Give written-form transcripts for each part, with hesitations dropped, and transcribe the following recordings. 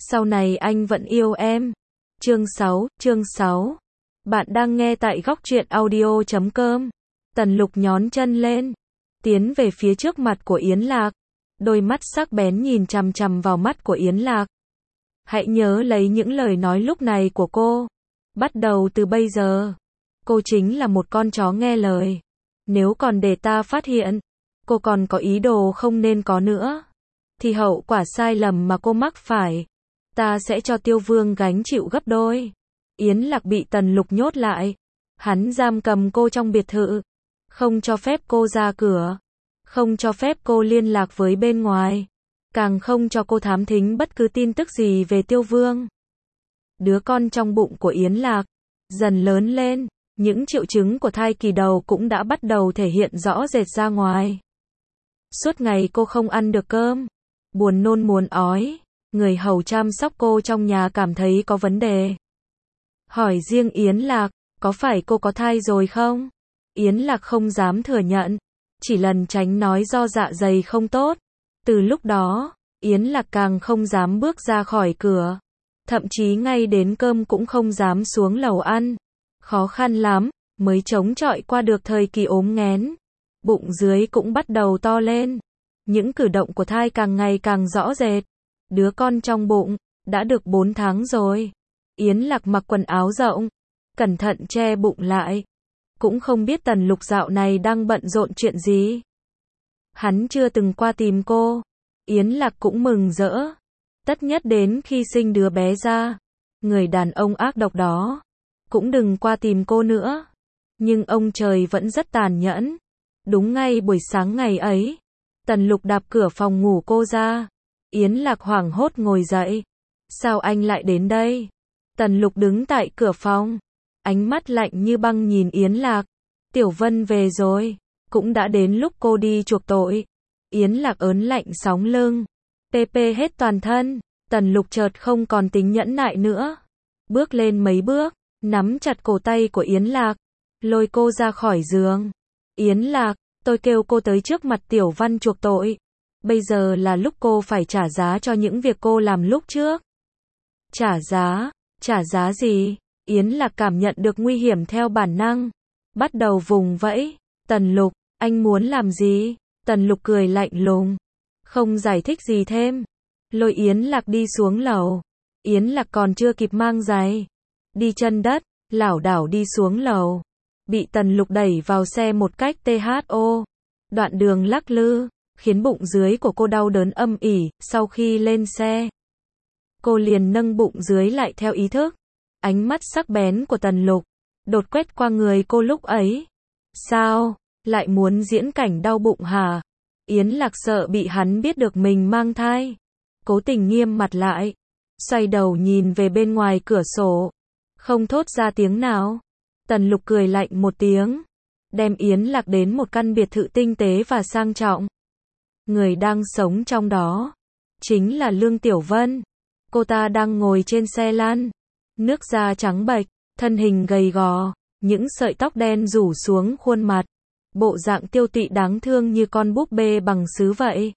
sau này anh vẫn yêu em. Chương 6. Bạn đang nghe tại góc truyện audio.com. Tần Lục nhón chân lên, tiến về phía trước mặt của Yến Lạc. Đôi mắt sắc bén nhìn chằm chằm vào mắt của Yến Lạc. Hãy nhớ lấy những lời nói lúc này của cô. Bắt đầu từ bây giờ, cô chính là một con chó nghe lời. Nếu còn để ta phát hiện, cô còn có ý đồ không nên có nữa, thì hậu quả sai lầm mà cô mắc phải, ta sẽ cho Tiêu Vương gánh chịu gấp đôi. Yến Lạc bị Tần Lục nhốt lại. Hắn giam cầm cô trong biệt thự, không cho phép cô ra cửa, không cho phép cô liên lạc với bên ngoài, càng không cho cô thám thính bất cứ tin tức gì về Tiêu Vương. Đứa con trong bụng của Yến Lạc dần lớn lên, những triệu chứng của thai kỳ đầu cũng đã bắt đầu thể hiện rõ rệt ra ngoài. Suốt ngày cô không ăn được cơm, buồn nôn muốn ói, người hầu chăm sóc cô trong nhà cảm thấy có vấn đề. Hỏi riêng Yến Lạc, có phải cô có thai rồi không? Yến Lạc không dám thừa nhận, chỉ lần tránh nói do dạ dày không tốt. Từ lúc đó, Yến Lạc càng không dám bước ra khỏi cửa, thậm chí ngay đến cơm cũng không dám xuống lầu ăn. Khó khăn lắm mới chống chọi qua được thời kỳ ốm nghén. Bụng dưới cũng bắt đầu to lên, những cử động của thai càng ngày càng rõ rệt. Đứa con trong bụng đã được 4 tháng rồi. Yến Lạc mặc quần áo rộng, cẩn thận che bụng lại. Cũng không biết Tần Lục dạo này đang bận rộn chuyện gì. Hắn chưa từng qua tìm cô. Yến Lạc cũng mừng rỡ. Tất nhất đến khi sinh đứa bé ra, người đàn ông ác độc đó cũng đừng qua tìm cô nữa. Nhưng ông trời vẫn rất tàn nhẫn. Đúng ngay buổi sáng ngày ấy, Tần Lục đạp cửa phòng ngủ cô ra. Yến Lạc hoảng hốt ngồi dậy. Sao anh lại đến đây? Tần Lục đứng tại cửa phòng, ánh mắt lạnh như băng nhìn Yến Lạc. Tiểu Vân về rồi, cũng đã đến lúc cô đi chuộc tội. Yến Lạc ớn lạnh sóng lưng, tê pê hết toàn thân. Tần Lục chợt không còn tính nhẫn nại nữa, bước lên mấy bước, nắm chặt cổ tay của Yến Lạc, lôi cô ra khỏi giường. Yến Lạc, tôi kêu cô tới trước mặt Tiểu Văn chuộc tội. Bây giờ là lúc cô phải trả giá cho những việc cô làm lúc trước. Trả giá? Trả giá gì? Yến Lạc cảm nhận được nguy hiểm theo bản năng, bắt đầu vùng vẫy. Tần Lục, anh muốn làm gì? Tần Lục cười lạnh lùng, không giải thích gì thêm, lôi Yến Lạc đi xuống lầu. Yến Lạc còn chưa kịp mang giày, đi chân đất, lảo đảo đi xuống lầu, bị Tần Lục đẩy vào xe một cách THO. Đoạn đường lắc lư, khiến bụng dưới của cô đau đớn âm ỉ. Sau khi lên xe, cô liền nâng bụng dưới lại theo ý thức. Ánh mắt sắc bén của Tần Lục đột quét qua người cô lúc ấy. Sao? Lại muốn diễn cảnh đau bụng hả? Yến Lạc sợ bị hắn biết được mình mang thai, cố tình nghiêm mặt lại, xoay đầu nhìn về bên ngoài cửa sổ, không thốt ra tiếng nào. Tần Lục cười lạnh một tiếng, đem Yến Lạc đến một căn biệt thự tinh tế và sang trọng. Người đang sống trong đó chính là Lương Tiểu Vân. Cô ta đang ngồi trên xe lăn, nước da trắng bệch, thân hình gầy gò, những sợi tóc đen rủ xuống khuôn mặt, bộ dạng tiêu tụy đáng thương như con búp bê bằng sứ vậy.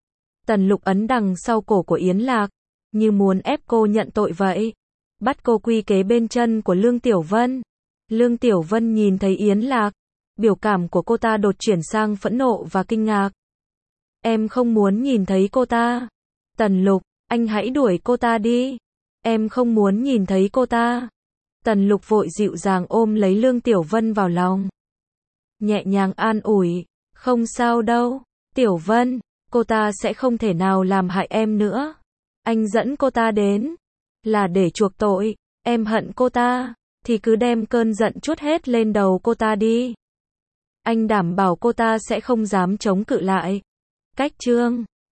Tần Lục ấn đằng sau cổ của Yến Lạc, như muốn ép cô nhận tội vậy, bắt cô quy kế bên chân của Lương Tiểu Vân. Lương Tiểu Vân nhìn thấy Yến Lạc, biểu cảm của cô ta đột chuyển sang phẫn nộ và kinh ngạc. Em không muốn nhìn thấy cô ta. Tần Lục, anh hãy đuổi cô ta đi. Em không muốn nhìn thấy cô ta. Tần Lục vội dịu dàng ôm lấy Lương Tiểu Vân vào lòng, nhẹ nhàng an ủi, không sao đâu, Tiểu Vân, cô ta sẽ không thể nào làm hại em nữa. Anh dẫn cô ta đến là để chuộc tội. Em hận cô ta thì cứ đem cơn giận trút hết lên đầu cô ta đi. Anh đảm bảo cô ta sẽ không dám chống cự lại. Cách chương